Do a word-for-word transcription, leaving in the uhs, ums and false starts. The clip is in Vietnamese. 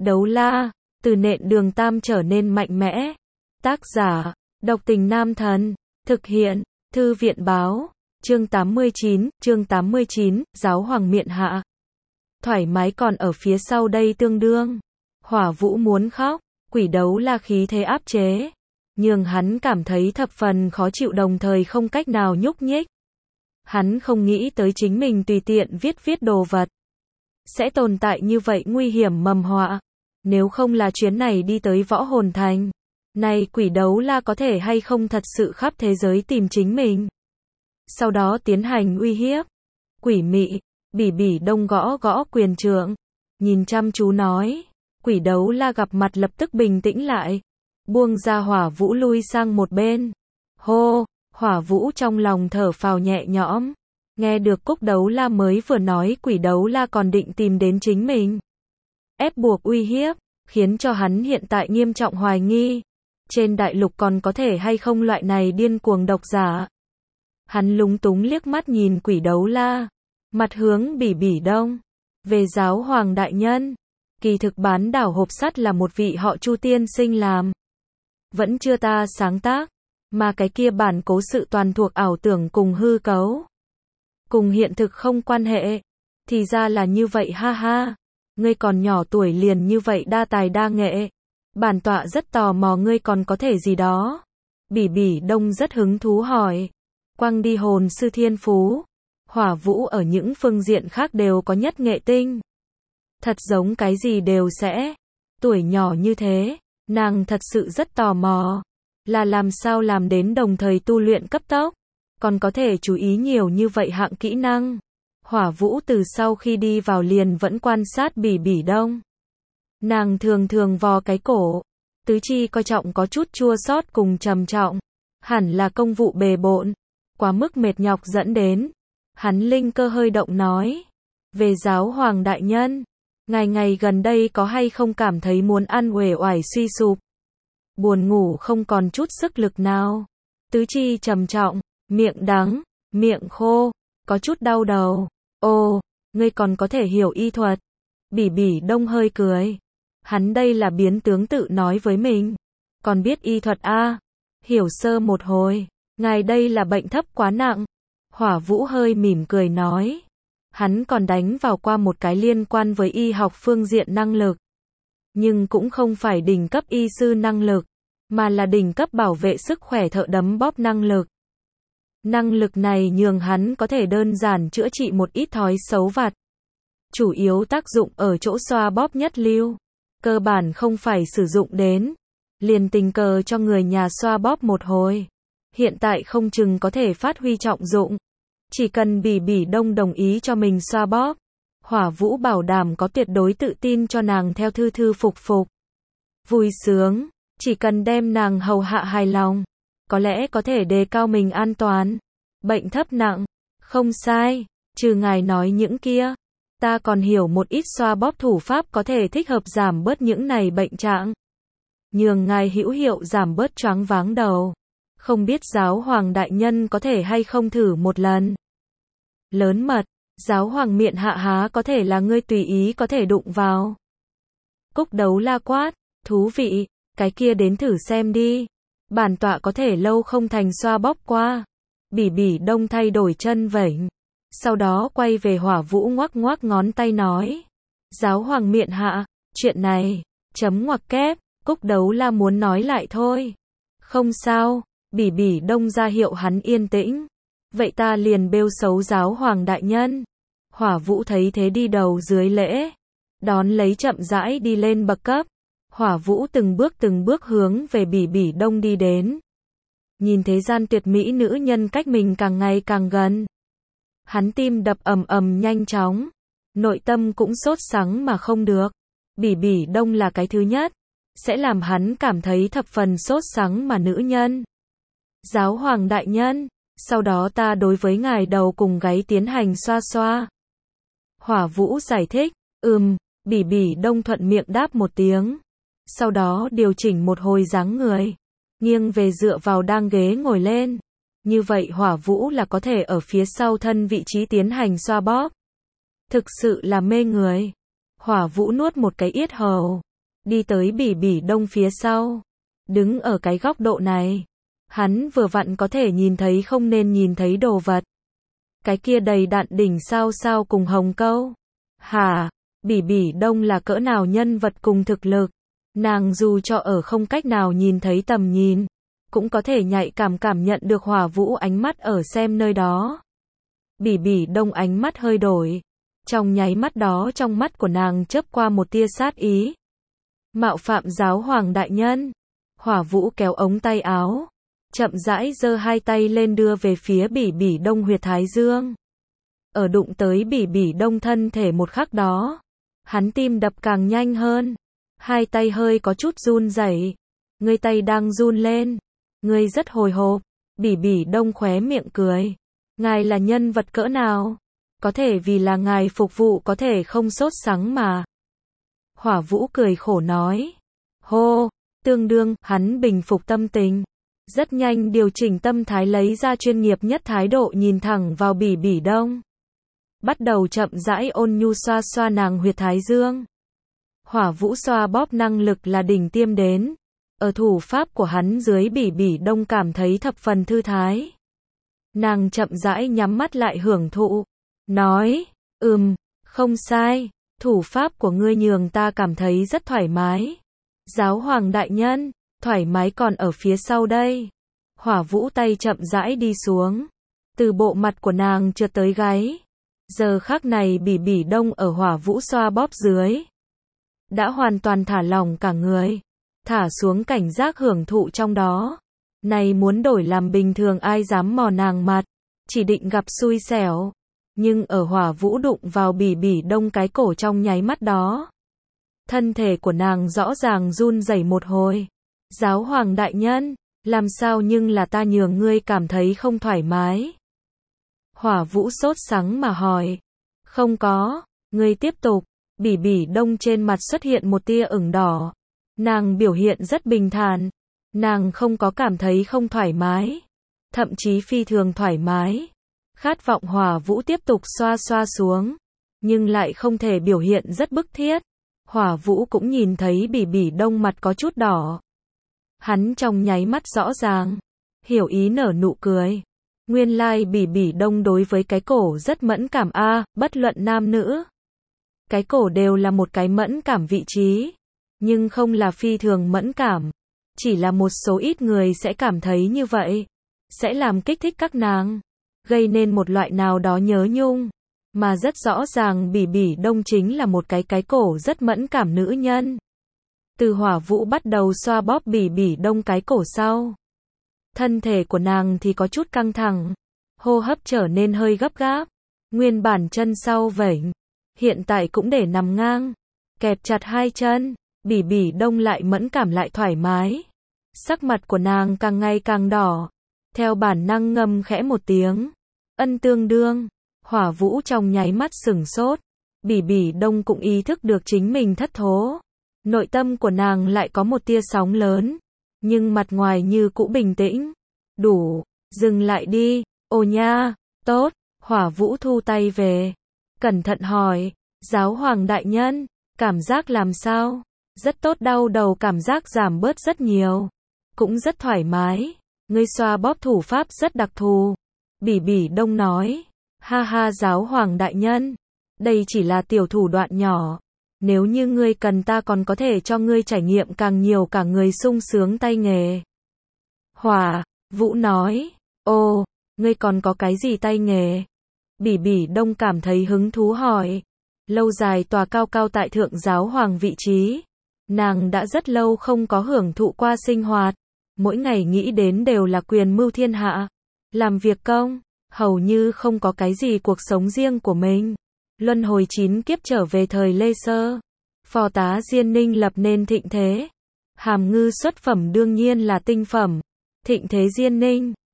Đấu la, từ nện đường tam trở nên mạnh mẽ. Tác giả, độc tình nam thần. Thực hiện, thư viện báo. Chương tám mươi chín, chương tám mươi chín, giáo hoàng miện hạ. Thoải mái còn ở phía sau đây tương đương. Hỏa Vũ muốn khóc, quỷ đấu la khí thế áp chế. Nhưng hắn cảm thấy thập phần khó chịu đồng thời không cách nào nhúc nhích. Hắn không nghĩ tới chính mình tùy tiện viết viết đồ vật. Sẽ tồn tại như vậy nguy hiểm mầm họa. Nếu không là chuyến này đi tới võ hồn thành. Này quỷ đấu la có thể hay không thật sự khắp thế giới tìm chính mình. Sau đó tiến hành uy hiếp. Quỷ mị, bỉ bỉ đông gõ gõ quyền trượng. Nhìn chăm chú nói. Quỷ đấu la gặp mặt lập tức bình tĩnh lại. Buông ra Hỏa Vũ lui sang một bên. Hô, Hỏa Vũ trong lòng thở phào nhẹ nhõm. Nghe được Cúc đấu la mới vừa nói quỷ đấu la còn định tìm đến chính mình. Ép buộc uy hiếp, khiến cho hắn hiện tại nghiêm trọng hoài nghi. Trên đại lục còn có thể hay không loại này điên cuồng độc giả. Hắn lúng túng liếc mắt nhìn quỷ đấu la. Mặt hướng bỉ bỉ đông. Về giáo hoàng đại nhân. Kỳ thực bán đảo hộp sắt là một vị họ Chu tiên sinh làm. Vẫn chưa ta sáng tác. Mà cái kia bản cố sự toàn thuộc ảo tưởng cùng hư cấu. Cùng hiện thực không quan hệ. Thì ra là như vậy ha ha. Ngươi còn nhỏ tuổi liền như vậy đa tài đa nghệ. Bản tọa rất tò mò ngươi còn có thể gì đó. Bỉ bỉ đông rất hứng thú hỏi. Quang đi hồn sư thiên phú. Hỏa Vũ ở những phương diện khác đều có nhất nghệ tinh. Thật giống cái gì đều sẽ. Tuổi nhỏ như thế, nàng thật sự rất tò mò. Là làm sao làm đến đồng thời tu luyện cấp tốc. Còn có thể chú ý nhiều như vậy hạng kỹ năng. Hỏa Vũ từ sau khi đi vào liền vẫn quan sát bỉ bỉ đông. Nàng thường thường vò cái cổ. Tứ chi coi trọng có chút chua xót cùng trầm trọng. Hẳn là công vụ bề bộn. Quá mức mệt nhọc dẫn đến. Hắn linh cơ hơi động nói. Về giáo hoàng đại nhân. Ngày ngày gần đây có hay không cảm thấy muốn ăn uể oải suy sụp. Buồn ngủ không còn chút sức lực nào. Tứ chi trầm trọng, miệng đắng, miệng khô, có chút đau đầu. Ồ, ngươi còn có thể hiểu y thuật. Bỉ bỉ đông hơi cười. Hắn đây là biến tướng tự nói với mình. Còn biết y thuật a à? Hiểu sơ một hồi. Ngài đây là bệnh thấp quá nặng. Hỏa Vũ hơi mỉm cười nói. Hắn còn đánh vào qua một cái liên quan với y học phương diện năng lực. Nhưng cũng không phải đỉnh cấp y sư năng lực, mà là đỉnh cấp bảo vệ sức khỏe thợ đấm bóp năng lực. Năng lực này nhường hắn có thể đơn giản chữa trị một ít thói xấu vặt. Chủ yếu tác dụng ở chỗ xoa bóp nhất lưu. Cơ bản không phải sử dụng đến. Liền tình cờ cho người nhà xoa bóp một hồi. Hiện tại không chừng có thể phát huy trọng dụng. Chỉ cần bỉ bỉ đông đồng ý cho mình xoa bóp. Hỏa Vũ bảo đảm có tuyệt đối tự tin cho nàng theo thư thư phục phục. Vui sướng, chỉ cần đem nàng hầu hạ hài lòng. Có lẽ có thể đề cao mình an toàn. Bệnh thấp nặng, không sai, trừ ngài nói những kia. Ta còn hiểu một ít xoa bóp thủ pháp có thể thích hợp giảm bớt những này bệnh trạng. Nhường ngài hữu hiệu giảm bớt choáng váng đầu. Không biết giáo hoàng đại nhân có thể hay không thử một lần. Lớn mật, giáo hoàng miện hạ há có thể là ngươi tùy ý có thể đụng vào. Cúc đấu la quát, thú vị, cái kia đến thử xem đi. Bản tọa có thể lâu không thành xoa bóp qua. Bỉ bỉ đông thay đổi chân vểnh. Sau đó quay về Hỏa Vũ ngoắc ngoắc ngón tay nói. Giáo hoàng miện hạ, chuyện này, chấm ngoặc kép, Cúc đấu la muốn nói lại thôi. Không sao, bỉ bỉ đông ra hiệu hắn yên tĩnh. Vậy ta liền bêu xấu giáo hoàng đại nhân. Hỏa Vũ thấy thế đi đầu dưới lễ. Đón lấy chậm rãi đi lên bậc cấp. Hỏa Vũ từng bước từng bước hướng về bỉ bỉ đông đi đến. Nhìn thế gian tuyệt mỹ nữ nhân cách mình càng ngày càng gần. Hắn tim đập ầm ầm nhanh chóng. Nội tâm cũng sốt sắng mà không được. Bỉ bỉ đông là cái thứ nhất. Sẽ làm hắn cảm thấy thập phần sốt sắng mà nữ nhân. Giáo hoàng đại nhân. Sau đó ta đối với ngài đầu cùng gáy tiến hành xoa xoa. Hỏa Vũ giải thích. Ừm, bỉ bỉ đông thuận miệng đáp một tiếng. Sau đó điều chỉnh một hồi dáng người. Nghiêng về dựa vào đang ghế ngồi lên. Như vậy Hỏa Vũ là có thể ở phía sau thân vị trí tiến hành xoa bóp. Thực sự là mê người. Hỏa Vũ nuốt một cái yết hầu. đi tới Bỉ Bỉ Đông phía sau. Đứng ở cái góc độ này, hắn vừa vặn có thể nhìn thấy không nên nhìn thấy đồ vật. Cái kia đầy đặn đỉnh sao sao cùng hồng câu. Hả, Bỉ Bỉ Đông là cỡ nào nhân vật cùng thực lực. Nàng dù cho ở không cách nào nhìn thấy tầm nhìn, cũng có thể nhạy cảm cảm nhận được Hỏa Vũ ánh mắt ở xem nơi đó. Bỉ Bỉ Đông ánh mắt hơi đổi. Trong nháy mắt đó trong mắt của nàng chớp qua một tia sát ý. Mạo phạm giáo hoàng đại nhân. Hỏa Vũ kéo ống tay áo, chậm rãi giơ hai tay lên đưa về phía Bỉ Bỉ Đông huyệt thái dương. Ở đụng tới Bỉ Bỉ Đông thân thể một khắc đó, hắn tim đập càng nhanh hơn. Hai tay hơi có chút run rẩy. Ngươi tay đang run lên. Ngươi rất hồi hộp. Bỉ Bỉ Đông khóe miệng cười. Ngài là nhân vật cỡ nào? Có thể vì là ngài phục vụ có thể không sốt sắng mà. Hỏa Vũ cười khổ nói. Hô, tương đương, hắn bình phục tâm tình. Rất nhanh điều chỉnh tâm thái lấy ra chuyên nghiệp nhất thái độ nhìn thẳng vào Bỉ Bỉ Đông. Bắt đầu chậm rãi ôn nhu xoa xoa nàng huyệt thái dương. Hỏa Vũ xoa bóp năng lực là đỉnh tiêm đến. Ở thủ pháp của hắn dưới Bỉ Bỉ Đông cảm thấy thập phần thư thái. Nàng chậm rãi nhắm mắt lại hưởng thụ. Nói, ừm, không sai, thủ pháp của ngươi nhường ta cảm thấy rất thoải mái. Giáo hoàng đại nhân, thoải mái còn ở phía sau đây. Hỏa Vũ tay chậm rãi đi xuống. Từ bộ mặt của nàng trượt tới gáy. Giờ khắc này Bỉ Bỉ Đông ở Hỏa Vũ xoa bóp dưới. Đã hoàn toàn thả lỏng cả người. Thả xuống cảnh giác hưởng thụ trong đó. Này muốn đổi làm bình thường ai dám mò nàng mặt. Chỉ định gặp xui xẻo. Nhưng ở Hỏa Vũ đụng vào Bỉ Bỉ Đông cái cổ trong nháy mắt đó. Thân thể của nàng rõ ràng run rẩy một hồi. Giáo hoàng đại nhân, làm sao nhưng là ta nhường ngươi cảm thấy không thoải mái. Hỏa Vũ sốt sắng mà hỏi. Không có, ngươi tiếp tục. Bỉ Bỉ Đông trên mặt xuất hiện một tia ửng đỏ. Nàng biểu hiện rất bình thản. Nàng không có cảm thấy không thoải mái. Thậm chí phi thường thoải mái. Khát vọng Hỏa Vũ tiếp tục xoa xoa xuống. Nhưng lại không thể biểu hiện rất bức thiết. Hỏa Vũ cũng nhìn thấy Bỉ Bỉ Đông mặt có chút đỏ. Hắn trong nháy mắt rõ ràng. Hiểu ý nở nụ cười. Nguyên lai like Bỉ Bỉ Đông đối với cái cổ rất mẫn cảm a, à, bất luận nam nữ. Cái cổ đều là một cái mẫn cảm vị trí. Nhưng không là phi thường mẫn cảm. Chỉ là một số ít người sẽ cảm thấy như vậy. Sẽ làm kích thích các nàng. Gây nên một loại nào đó nhớ nhung. Mà rất rõ ràng Bỉ Bỉ Đông chính là một cái cái cổ rất mẫn cảm nữ nhân. Từ Hỏa Vũ bắt đầu xoa bóp Bỉ Bỉ Đông cái cổ sau. Thân thể của nàng thì có chút căng thẳng. Hô hấp trở nên hơi gấp gáp. Nguyên bản chân sau vểnh. Hiện tại cũng để nằm ngang. Kẹp chặt hai chân. Bỉ Bỉ Đông lại mẫn cảm lại thoải mái. Sắc mặt của nàng càng ngày càng đỏ. Theo bản năng ngâm khẽ một tiếng. Ân tương đương. Hỏa Vũ trong nháy mắt sửng sốt. Bỉ Bỉ Đông cũng ý thức được chính mình thất thố. Nội tâm của nàng lại có một tia sóng lớn. Nhưng mặt ngoài như cũ bình tĩnh. Đủ, dừng lại đi. Ồ nha, tốt. Hỏa Vũ thu tay về. Cẩn thận hỏi. Giáo hoàng đại nhân, cảm giác làm sao? Rất tốt, đau đầu cảm giác giảm bớt rất nhiều. Cũng rất thoải mái. Ngươi xoa bóp thủ pháp rất đặc thù. Bỉ Bỉ Đông nói. Ha ha giáo hoàng đại nhân. Đây chỉ là tiểu thủ đoạn nhỏ. Nếu như ngươi cần ta còn có thể cho ngươi trải nghiệm càng nhiều cả người sung sướng tay nghề. Hỏa Vũ nói. Ồ, ngươi còn có cái gì tay nghề? Bỉ Bỉ Đông cảm thấy hứng thú hỏi. Lâu dài tòa cao cao tại thượng giáo hoàng vị trí. Nàng đã rất lâu không có hưởng thụ qua sinh hoạt. Mỗi ngày nghĩ đến đều là quyền mưu thiên hạ. Làm việc công. Hầu như không có cái gì cuộc sống riêng của mình. Luân hồi chín kiếp trở về thời Lê Sơ. Phò tá Diên Ninh lập nên thịnh thế. Hàm Ngư xuất phẩm đương nhiên là tinh phẩm. Thịnh thế Diên Ninh.